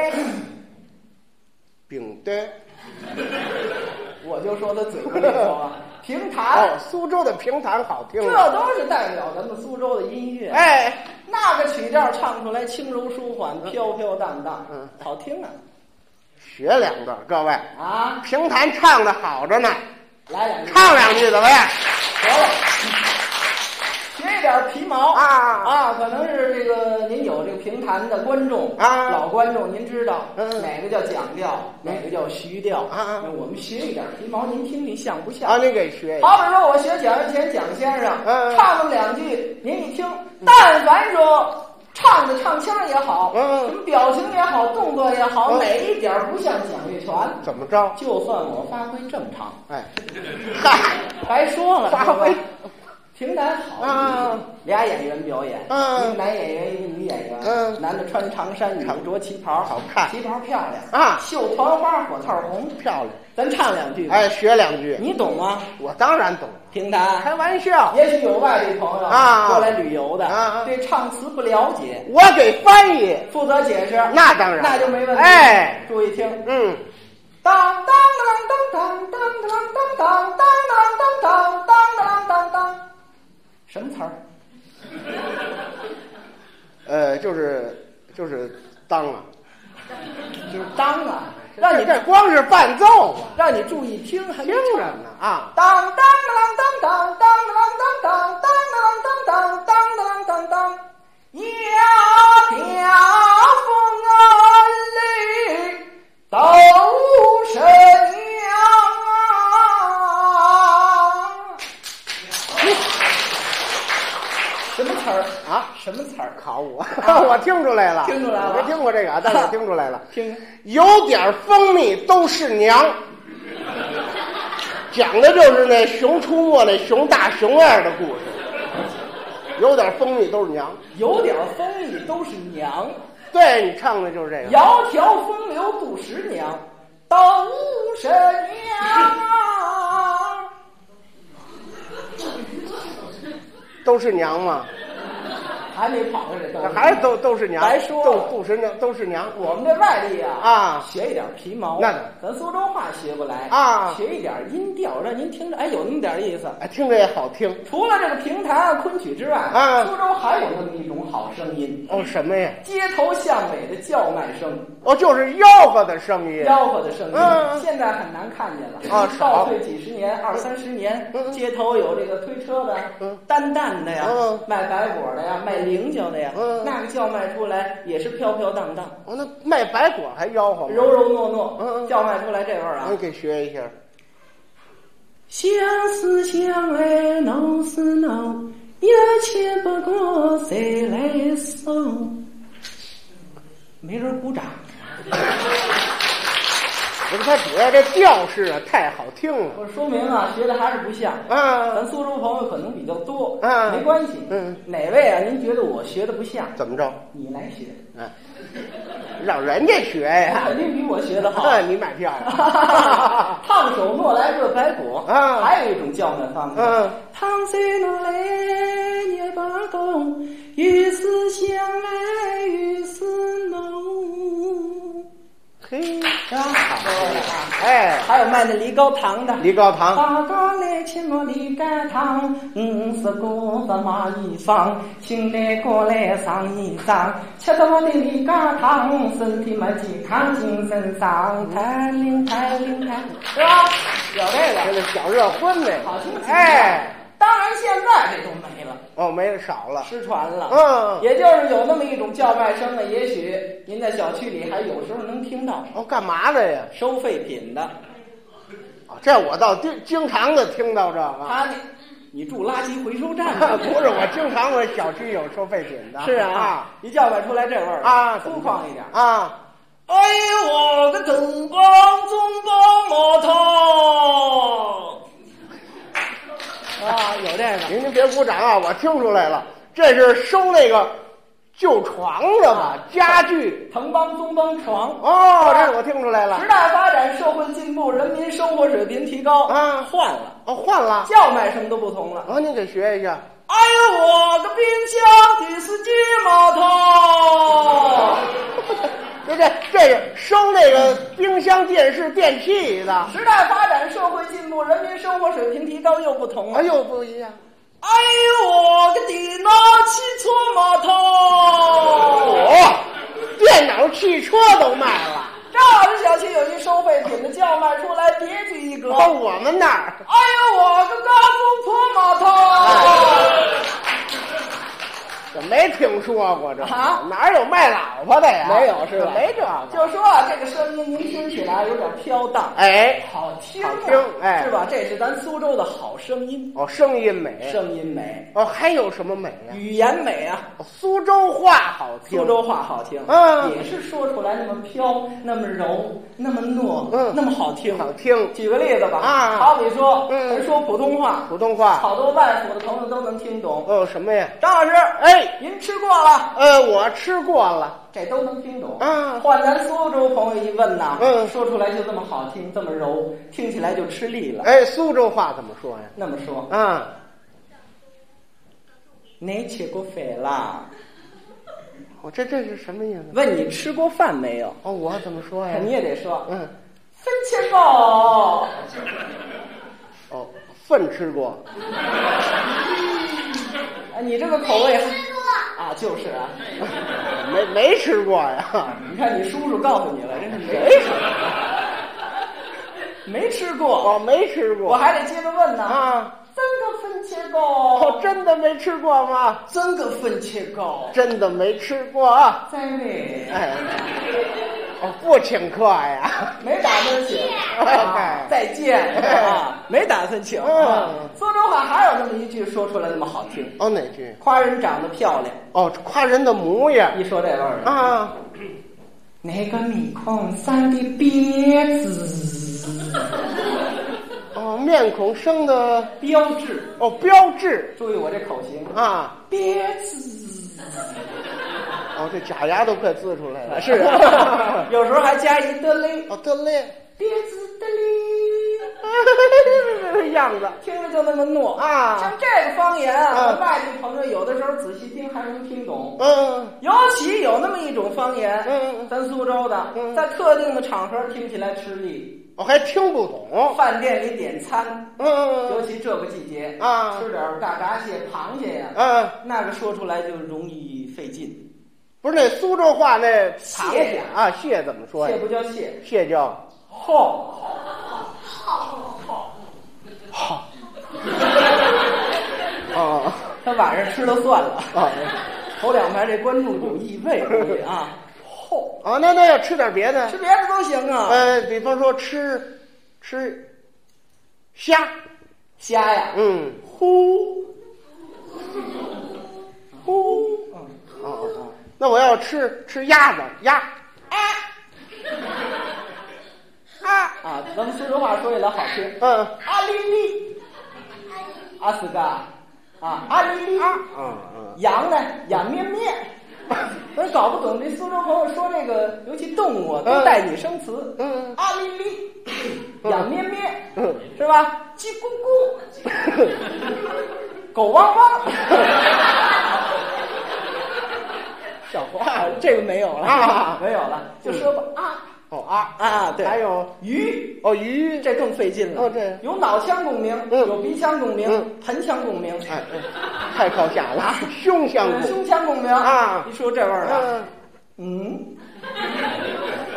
E: 饼呆，
D: 我就说他嘴巴里头啊，评弹。
E: 哦，苏州的评弹好听，
D: 这都是代表咱们苏州的音乐。
E: 哎。
D: 那个曲调唱出来轻柔舒缓，飘飘荡荡，好听啊！
E: 学两段，各位
D: 啊，
E: 评弹唱的好着呢，
D: 来两句，
E: 唱两句怎么样？
D: 得了，学一点皮毛
E: 啊！
D: 可能是这个您有这个评弹的观众
E: 啊，
D: 老观众您知道哪个叫讲调，哪个叫虚调啊？那我们学一点皮毛，您听听像不像
E: 啊？您给学。
D: 好比说我学蒋元乾蒋先生，唱那么两句，您一听。但凡说唱的唱腔也好，什么表情也好，动作也好，哪一点不像蒋月泉？
E: 怎么着？
D: 就算我发挥正常，
E: 哎，
D: 嗨，白说了，
E: 发挥
D: 评弹好
E: 啊！
D: 俩演员表演，一个男演员，一个女演员，男的穿长衫，女的着旗袍，
E: 好看，
D: 旗袍漂亮
E: 啊，
D: 绣团花，火套红，
E: 漂亮。
D: 咱唱两句，
E: 哎，学两句，
D: 你懂吗？
E: 我当然懂。
D: 评弹，
E: 开玩笑。
D: 也许有外地朋友
E: 啊
D: 过来旅游的
E: 啊，
D: 对唱词不了解，
E: 我给翻译，
D: 负责解释。
E: 那当然，
D: 那就没问题。
E: 哎，
D: 注意听，当当当当当当当当当当当当当当当，什么词儿？
E: 就是当啊，
D: 就是当啊。
E: 让你这光是伴奏啊，
D: 让你注意听，还
E: 听着呢啊！
D: 当当当当当当当当当当当当当当，呀飘风里都是娘什么词儿啊？什么词儿？
E: 考我，我听出来了，
D: 听出来了，
E: 没听过这个，但是我听出来了。
D: 听，
E: 有点蜂蜜都是娘，讲的就是那《熊出没》那熊大熊二的故事。有点蜂蜜都是娘，
D: 有点蜂蜜都是娘。
E: 对，你唱的就是这个。
D: 窈窕风流不识娘，都是娘啊！
E: 都是娘吗？
D: 还没跑过这
E: 还都是娘，
D: 白说
E: 都是娘，都是娘。
D: 我们这外地
E: 啊，
D: 学一点皮毛，
E: 那
D: 咱苏州话学不来
E: 啊，
D: 学一点音调，让您听着，哎，有那么点意思，
E: 哎，听着也好听。
D: 除了这个评弹昆曲之外
E: 啊，
D: 苏州还有那么一种好声音
E: 哦，什么呀？
D: 街头巷尾的叫卖声，
E: 哦，就是吆喝的声音，
D: 吆喝的声音，现在很难看见了
E: 啊，
D: 倒退几十年，20-30年，街头有这个推车的，担担的呀，卖白果的呀，卖菱角的呀。那个叫卖出来也是飘飘荡荡。
E: 哦，那卖白果还吆喝吗？
D: 柔柔糯糯，叫卖出来这味儿啊！
E: 你给学一下。
D: 相思相爱闹是闹，有钱不过谁来收？没人鼓掌。
E: 不是，它主要这调式啊太好听了。
D: 我说明啊，学的还是不像
E: 啊。
D: 咱苏州朋友可能比较多
E: 啊，
D: 没关系。哪位啊？您觉得我学的不像？
E: 怎么着？
D: 你来学。
E: 让人家学呀，
D: 肯定比我学的好。
E: 你买票呀？
D: 烫手莫来热白果
E: 啊，
D: 还有一种叫卖方式。烫手莫来热白果，与是相爱与是浓。
E: 嘿，
D: 真好！
E: 哎，
D: 还有卖那梨膏糖的，
E: 梨膏糖。
D: 大家来请我梨膏糖，50个的买衣裳，请来过来上衣裳，吃着我的梨膏糖，身体嘛健康，精神上，太灵太灵太，是吧？有这个，
E: 这是小热荤呢，
D: 好听。
E: 哎，
D: 当然然现在这都没了。
E: 哦，没了，少了，
D: 失传了。也就是有那么一种叫卖声呢，也许您在小区里还有时候能听到。
E: 哦，干嘛的呀？
D: 收废品的。
E: 这我倒经常的听到这个。
D: 你住垃圾回收站
E: 不是，我经常我小区有收废品的。
D: 是啊，一叫卖出来这味儿
E: 啊，
D: 粗犷一点
E: 啊。
D: 哎呦，我个灯光中光码头啊，有这个。
E: 您别鼓掌啊，我听出来了，这是收那个旧床的吧？家具，
D: 藤帮、棕帮床。
E: 哦，这我听出来了。
D: 时代发展，社会进步，人民生活水平提高
E: 啊，
D: 换了。
E: 哦，换了，
D: 叫卖声都不同了。
E: 您给学一下。
D: 哎呦，我个冰箱的司机码头。
E: 这是收那个冰箱、电视、电器的。
D: 时代发展，社会进步，人民生活水平提高，又不同了。
E: 又不一样。
D: 哎呦，我个电脑汽车码头。
E: 电脑、汽车都卖了。
D: 这我的小区有一收废品的叫卖出来，别具一格。
E: 我们那儿。
D: 哎呦，我个高富婆码头。
E: 没听说过这哪有卖老婆的呀？
D: 没有是吧？
E: 没这个。
D: 就说这个声音您听起来有点飘荡，好听，是吧？这是咱苏州的好声音。
E: 声音美，
D: 声音美。
E: 还有什么美呀？
D: 语言美啊，
E: 苏州话好听，
D: 苏州话好听，也是说出来那么飘，那么柔，那么糯，那么好听，
E: 好听。
D: 举个例子吧，好比说，人说普通话，好多外府的朋友都能听懂。
E: 什么呀？
D: 张老师，您吃过了？
E: 我吃过了，
D: 这都能听懂。换咱苏州朋友一问呐，说出来就这么好听，这么柔，听起来就吃力了。
E: 苏州话怎么说呀？
D: 那么说你吃过饭啦？
E: 这是什么意思？
D: 问你吃过饭没有？
E: 我怎么说呀？
D: 你也得说，分钱包。
E: 粪吃过。
D: 你这个口味啊，就是啊，
E: 没吃过呀。
D: 你看你叔叔告诉你了，真是没吃过。
E: 没吃过。
D: 我还得接着问呢。真个分切糕。
E: 真的没吃过吗？
D: 真个分切糕。
E: 真的没吃过啊。
D: 真的。
E: 不请客呀。
D: 没打算请。再见啊，没打算请。苏州话还有那么一句说出来那么好听。
E: 哪句？
D: 夸人长得漂亮。
E: 夸人的模样。
D: 一说这味儿啊，那个面孔生的别致。
E: 面孔生的
D: 标致。
E: 标致。
D: 注意我这口型
E: 啊，
D: 别致。
E: 这假牙都快呲出来了。
D: 是有时候还加一的嘞。
E: 的嘞。
D: 别致的嘞。
E: 这样子
D: 听着就那么糯啊。像这个方言啊，外地朋友有的时候仔细听还能听懂。尤其有那么一种方言，咱苏州的，在特定的场合听起来吃力。
E: 还听不懂。
D: 饭店里点餐，尤其这个季节啊，吃点嘎嘎蟹、螃蟹呀，那个说出来就容易费劲。
E: 不是那苏州话那螃蟹啊，蟹怎么说呀？
D: 蟹不叫蟹，
E: 蟹叫
D: 好。他晚上吃了算了。头两排这观众有异味啊。
E: 那要吃点别的，
D: 吃别的都行啊。
E: 比方说吃虾
D: 呀。呼。
E: 那我要吃鸭子鸭。
D: 咱们苏州话说起来好听。阿里里。阿斯嘎。阿里里。羊呢？羊咩咩。咱搞不懂这苏州朋友说这个，尤其动物都带拟声词。阿里里，羊咩咩，是吧？鸡咕咕，狗汪汪。小花，这个没有了没有了，就说吧对，
E: 还有
D: 鱼
E: 鱼，
D: 这更费劲了。
E: 这
D: 有脑腔共鸣，有鼻腔共鸣，盆腔共鸣。
E: 太靠下了。胸腔
D: 共鸣啊！一说这味儿了，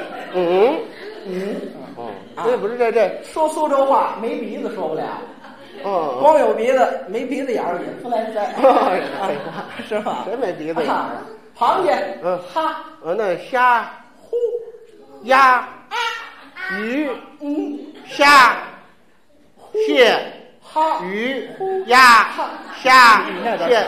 E: 这不是这
D: 说苏州话没鼻子说不了。 光有鼻子没鼻子眼儿也不来塞，是吧？
E: 谁没鼻子眼儿？
D: 螃蟹，哈，
E: 那虾，呼，鸭，鱼，虾，蟹，
D: 哈，
E: 鱼，鸭，虾，蟹。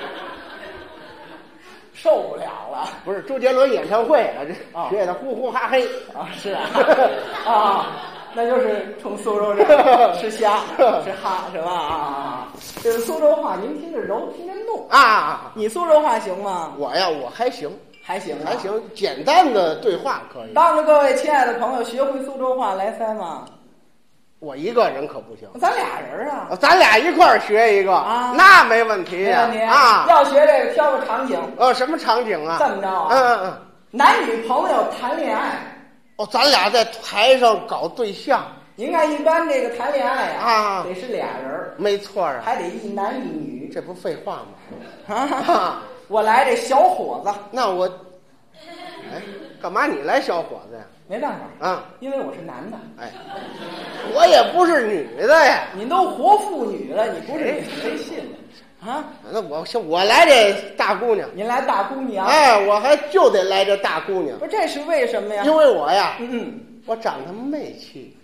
D: 受不了了，
E: 不是周杰伦演唱会啊，这学的呼呼哈嘿
D: 啊，是啊，那就是从苏州这吃虾吃哈是吧？啊，这是苏州话，您听着柔，听着怒
E: 啊。
D: 你苏州话行吗？
E: 我呀，我还行，
D: 还行，
E: 简单的对话可以。
D: 当着各位亲爱的朋友学会苏州话来塞吗？
E: 我一个人可不行，
D: 咱俩人啊，
E: 咱俩一块儿学一个啊，那没问题呀
D: 啊！要学这个，挑个场景。
E: 什么场景啊？
D: 这么着啊？男女朋友谈恋爱。
E: 咱俩在台上搞对象。
D: 您看，一般这个谈恋爱啊，得是俩人，
E: 没错啊，
D: 还得一男一女，
E: 这不废话吗？
D: 啊！我来这小伙子，
E: 那我，干嘛你来小伙子呀？
D: 没办法
E: 啊，
D: 因为我是男的。
E: 我也不是女的呀。
D: 您都活妇女了，你不是女谁信啊？
E: 那我来这大姑娘，
D: 您来大姑娘。
E: 我还就得来这大姑娘。
D: 不，这是为什么呀？
E: 因为我呀，
D: 我
E: 长得媚气。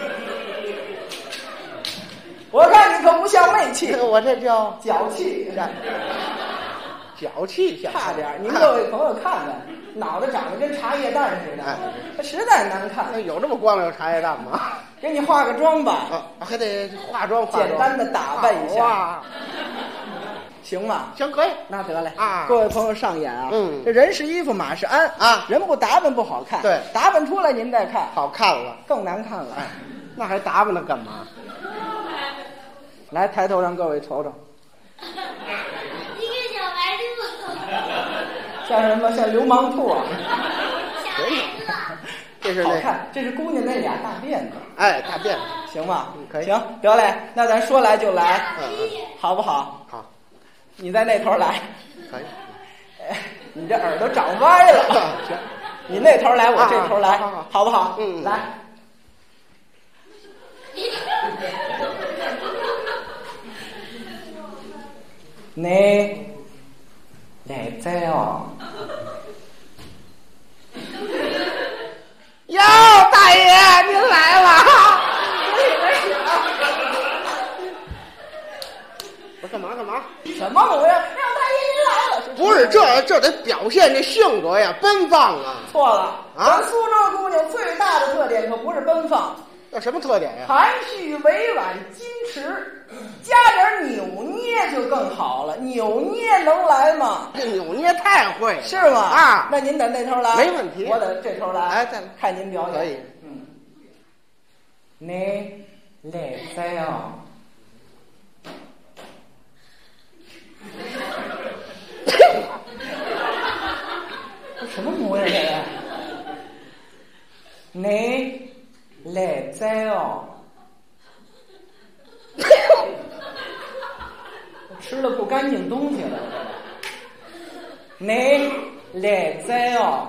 D: 我看你可不像媚气，
E: 我这叫
D: 脚气。
E: 脚气像，
D: 差点。您各位朋友看看，脑袋长得跟茶叶蛋似的，它实在难看。
E: 有这么光溜茶叶蛋吗？
D: 给你化个妆吧，
E: 还得化妆，
D: 简单的打扮一下，行吗？
E: 行，可以。
D: 那得嘞
E: 啊！
D: 各位朋友上演啊！这人是衣服，马是鞍
E: 啊！
D: 人不打扮不好看，
E: 对，
D: 打扮出来您再看，
E: 好看了，
D: 更难看了。
E: 那还打扮它干嘛？
D: 来，抬头让各位瞅瞅。
K: 一个小白兔，
D: 像什么？像流氓兔啊！
K: 小孩子，
E: 这是
D: 好看，这是姑娘那俩大辫子。
E: 大辫子，
D: 行吧？
E: 可以。
D: 行，得嘞，那咱说来就来，好不好？
E: 好。
D: 你在那头来。
E: 可以。
D: 你这耳朵长歪了。行，你那头来，我这头来，好不好？来。你来在哦。
E: 哟，大爷您来了。我干嘛？
D: 什么模样？让大爷您来了。
E: 不是这得表现这性格呀，奔放啊。
D: 错了咱苏州姑娘最大的特点可不是奔放。
E: 那什么特点呀？
D: 含蓄委婉矜持，加点扭捏就更好了。扭捏能来吗？
E: 这扭捏太会了，
D: 是吗？
E: 啊，
D: 那您在那头来，
E: 没问题。
D: 我在这头来，
E: 再
D: 看您表演。
E: 可以。
D: 你来在哦。什么模样这个？你来在哦。我吃了不干净东西了。你来在哦。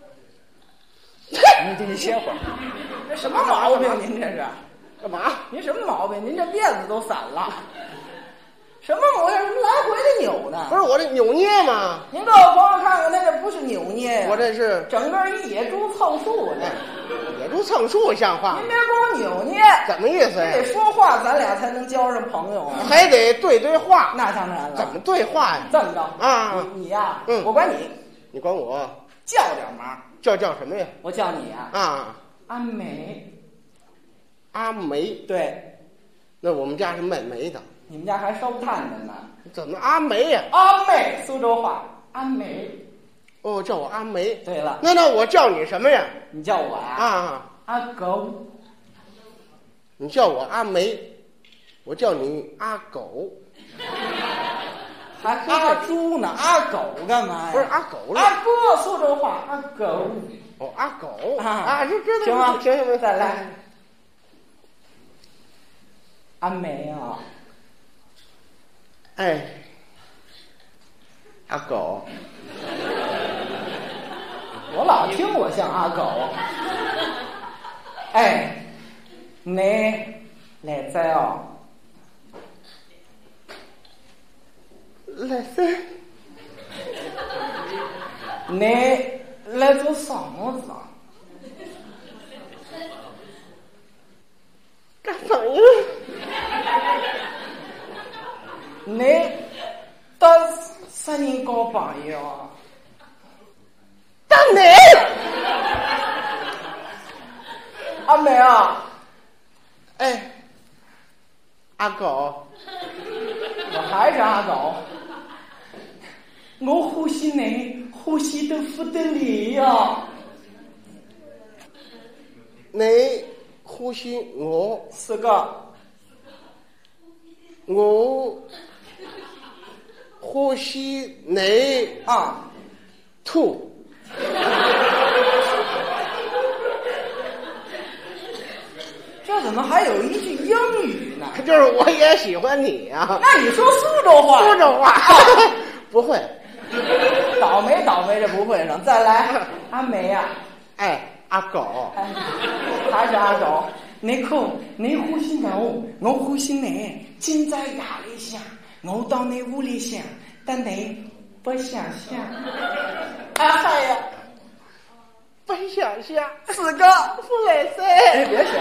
D: 你歇会儿。这什么毛病？您这是
E: 干嘛？
D: 您什么毛病？您这辫子都散了。什么模样？什么来回的扭呢？
E: 不是我这扭捏吗？
D: 您各位朋友看看，那这不是扭捏呀，
E: 我这是
D: 整个一野猪蹭树呢。
E: 野猪蹭树像话吗？
D: 您别光扭捏，
E: 怎么意思呀？
D: 得说话，咱俩才能交上朋友啊。
E: 还得对话。
D: 那当然了。
E: 怎么对话呀？
D: 这么着
E: 啊，
D: 你呀，我管你，
E: 你管我，
D: 叫点忙。
E: 叫什么呀？
D: 我叫你呀，阿梅。
E: 阿梅，
D: 对。
E: 那我们家是卖煤的。
D: 你们家还烧炭的呢？
E: 怎么阿梅呀？
D: 阿妹，苏州话，阿梅。
E: 哦，叫我阿梅。
D: 对了，
E: 那我叫你什么呀？
D: 你叫我呀？阿狗。
E: 你叫我阿梅，我叫你阿狗。
D: 还阿猪呢？阿狗干嘛呀？
E: 不是阿狗了。
D: 阿哥，苏州话，阿狗。
E: 哦，阿狗
D: 这知道行吗？行，再来。阿梅啊。
E: 阿狗，
D: 我老听我像阿狗。你来在哦。
E: 来噻。
D: 你来做啥么子啊？
E: 干朋友。
D: 你到啥人交朋友啊？
E: 当你。
D: 阿妹啊，
E: 哎，阿狗，
D: 我还是阿狗。我呼吸你，呼吸得不得力呀。
E: 你呼吸我
D: 是个，
E: 我呼吸你
D: 啊，
E: 吐。
D: 这怎么还有一句英语呢？
E: 就是我也喜欢你啊。
D: 那你说苏州话？
E: 苏州话、不会。
D: 倒霉这不会上，再来。阿梅呀、
E: 哎，阿狗，
D: 哎，还是阿狗。你看，你呼吸我呼吸你，紧在压力下，我到你屋里想，但你不想想。哎呀，
E: 不想想，
D: 是个不来噻，别想。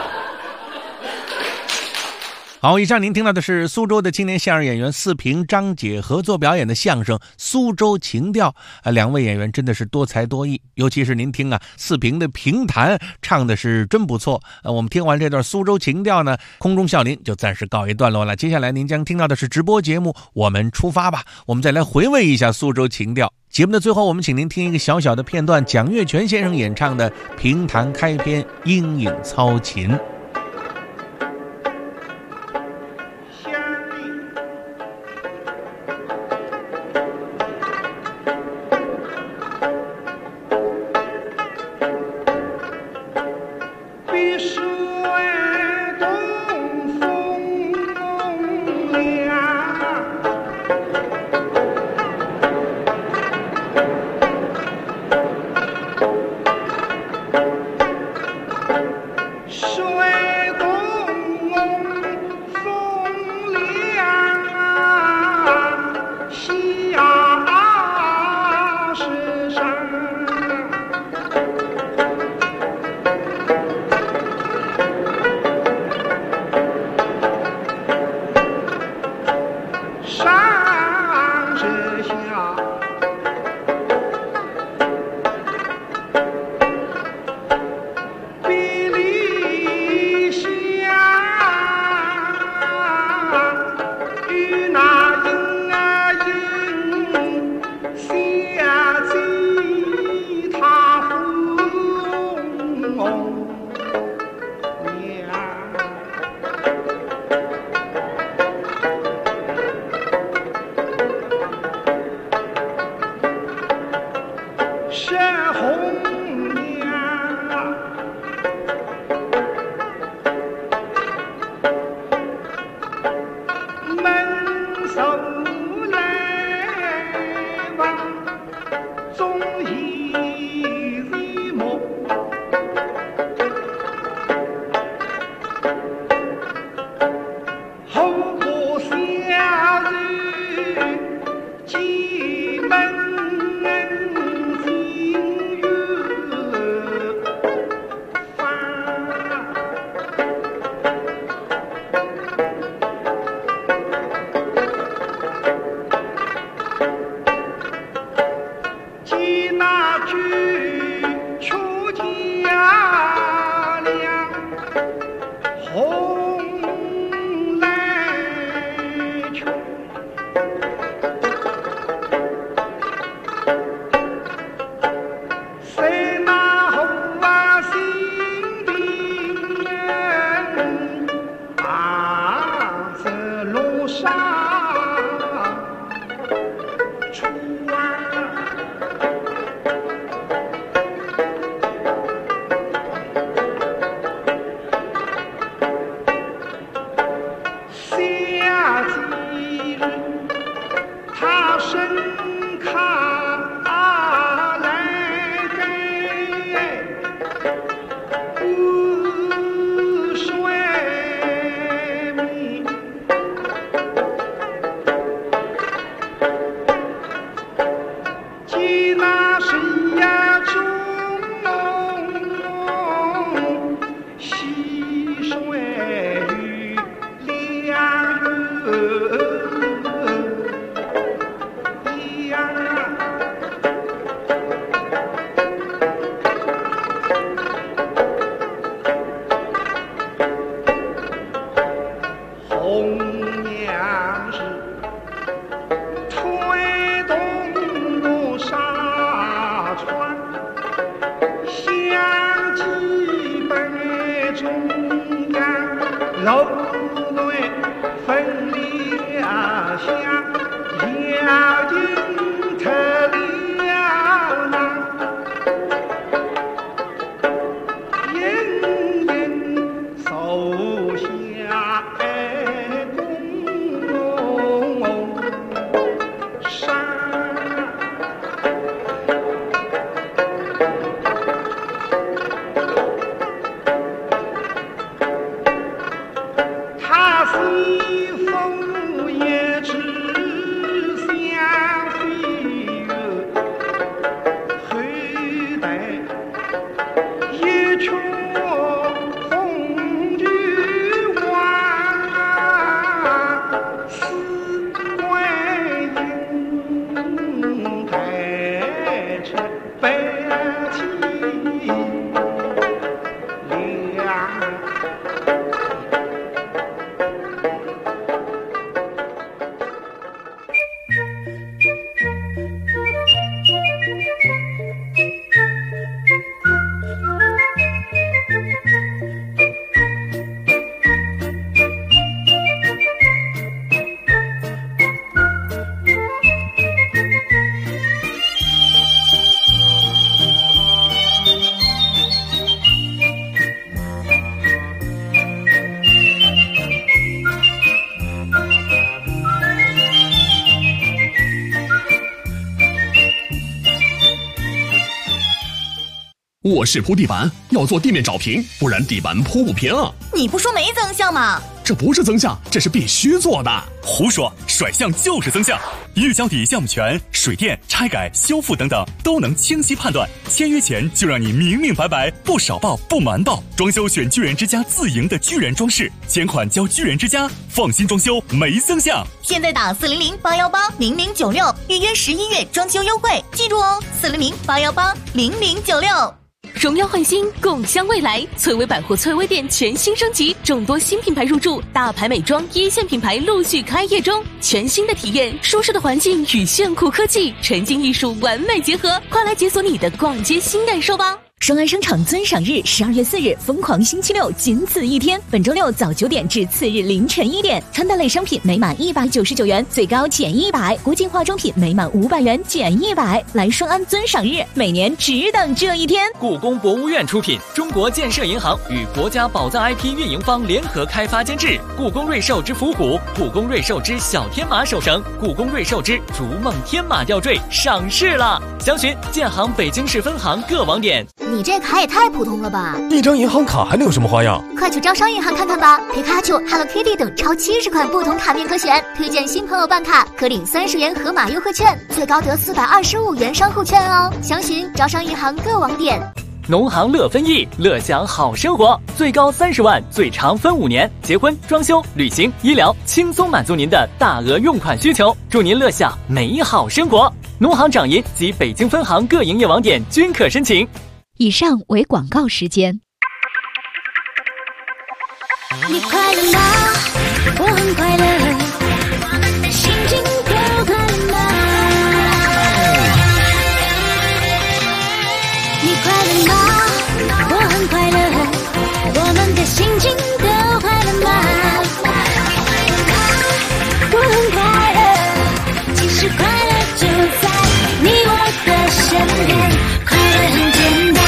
C: 好，以上您听到的是苏州的青年相声演员四平、张姐合作表演的相声《苏州情调》两位演员真的是多才多艺，尤其是您听啊，四平的评弹唱的是真不错。我们听完这段苏州情调呢，空中笑林就暂时告一段落了。接下来您将听到的是直播节目《我们出发吧》，我们再来回味一下苏州情调。节目的最后，我们请您听一个小小的片段，蒋月泉先生演唱的评弹开篇《莺莺操琴》。
K: 水
N: 肉队分离了下，要进城了南，隐隐手下公山。
O: 卧室铺地板要做地面找平，不然地板铺不平。
P: 你不说没增项吗？
O: 这不是增项，这是必须做的。
Q: 胡说，甩项就是增项。预交底项目权、水电、拆改、修复等等都能清晰判断。签约前就让你明明白白，不少报不瞒报。装修选巨人之家自营的巨人装饰，钱款交巨人之家，放心装修没增项。
P: 现在打400-818-0096预约11月装修优惠，记住哦，400-818-0096。
G: 荣耀焕新，共享未来。翠微百货翠微店全新升级，众多新品牌入驻，大牌美妆一线品牌陆续开业中。全新的体验，舒适的环境与炫酷科技，沉浸艺术完美结合，快来解锁你的逛街新感受吧！
F: 双安商场尊赏日12月4日，疯狂星期六，仅此一天。本周六早9点至次日凌晨1点，穿戴类商品每满199元最高减100，国际化妆品每满500元减100。来双安尊赏日，每年只等这一天。
L: 故宫博物院出品，中国建设银行与国家宝藏 IP 运营方联合开发监制。故宫瑞兽之伏虎、故宫瑞兽之小天马手绳、故宫瑞兽之逐梦天马吊坠上市了，详询建行北京市分行各网点。
R: 你这卡也太普通了吧！
J: 一张银行卡还能有什么花样？
R: 快去招商银行看看吧！皮卡丘、Hello Kitty 等超70款不同卡面可选，推荐新朋友办卡可领30元盒马优惠券，最高得425元商户券哦。详询招商银行各网点。
L: 农行乐分益，乐享好生活，最高30万，最长分5年，结婚、装修、旅行、医疗，轻松满足您的大额用款需求，祝您乐享美好生活。农行掌银及北京分行各营业网点均可申请。
F: 以上为广告时间。
K: 你快乐吗？我很快乐，我们的心情都快乐吗？你快乐吗？我很快乐，我们的心情都快乐吗？我很快乐，其实快乐就在你我的身边，快乐很简单。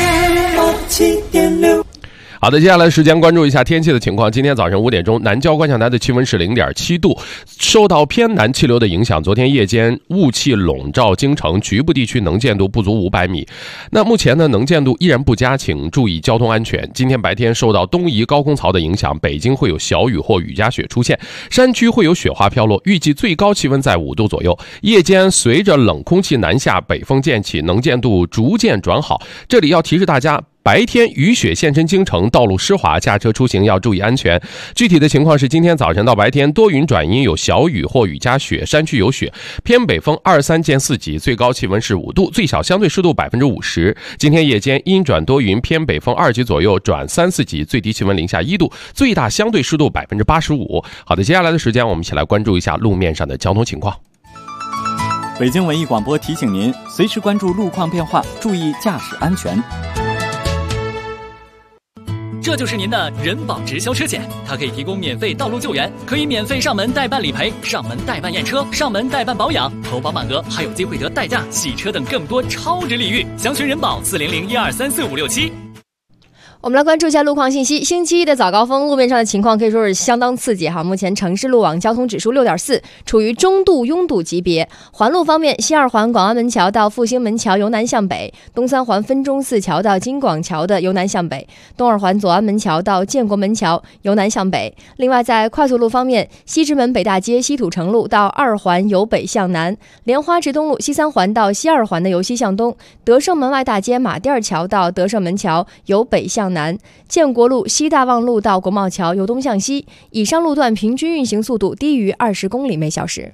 J: 好的，接下来时间关注一下天气的情况。今天早上5点钟，南郊观象台的气温是0.7度，受到偏南气流的影响，昨天夜间雾气笼罩京城，局部地区能见度不足500米。那目前呢，能见度依然不佳，请注意交通安全。今天白天受到东移高空槽的影响，北京会有小雨或雨夹雪出现，山区会有雪花飘落，预计最高气温在5度左右。夜间随着冷空气南下，北风渐起，能见度逐渐转好。这里要提示大家，白天雨雪现身京城，道路湿滑，驾车出行要注意安全。具体的情况是，今天早晨到白天多云转阴，有小雨或雨夹雪，山区有雪，偏北风2、3见4级，最高气温是5度，最小相对湿度50%。今天夜间阴转多云，偏北风2级左右转3、4级，最低气温零下1度，最大相对湿度85%。好的，接下来的时间我们一起来关注一下路面上的交通情况。
M: 北京文艺广播提醒您，随时关注路况变化，注意驾驶安全。
L: 这就是您的人保直销车险，它可以提供免费道路救援，可以免费上门代办理赔、上门代办验车、上门代办保养，投保满额还有机会得代驾、洗车等更多超值礼遇。详询人保40012345567。
S: 我们来关注一下路况信息。星期一的早高峰，路面上的情况可以说是相当刺激哈。目前城市路网交通指数6.4，处于中度拥堵级别。环路方面，西二环广安门桥到复兴门桥由南向北，东三环分钟寺桥到金广桥的由南向北，东二环左安门桥到建国门桥由南向北。另外，在快速路方面，西直门北大街西土城路到二环由北向南，莲花直东路西三环到西二环的由西向东，德胜门外大街马甸桥到德胜门桥由北向南，建国路西大望路到国贸桥由东向西，以上路段平均运行速度低于20公里每小时。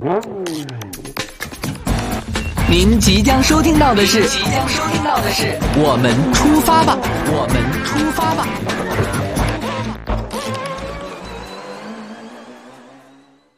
L: 您即将收听到的是，我们出发吧，我们出发吧。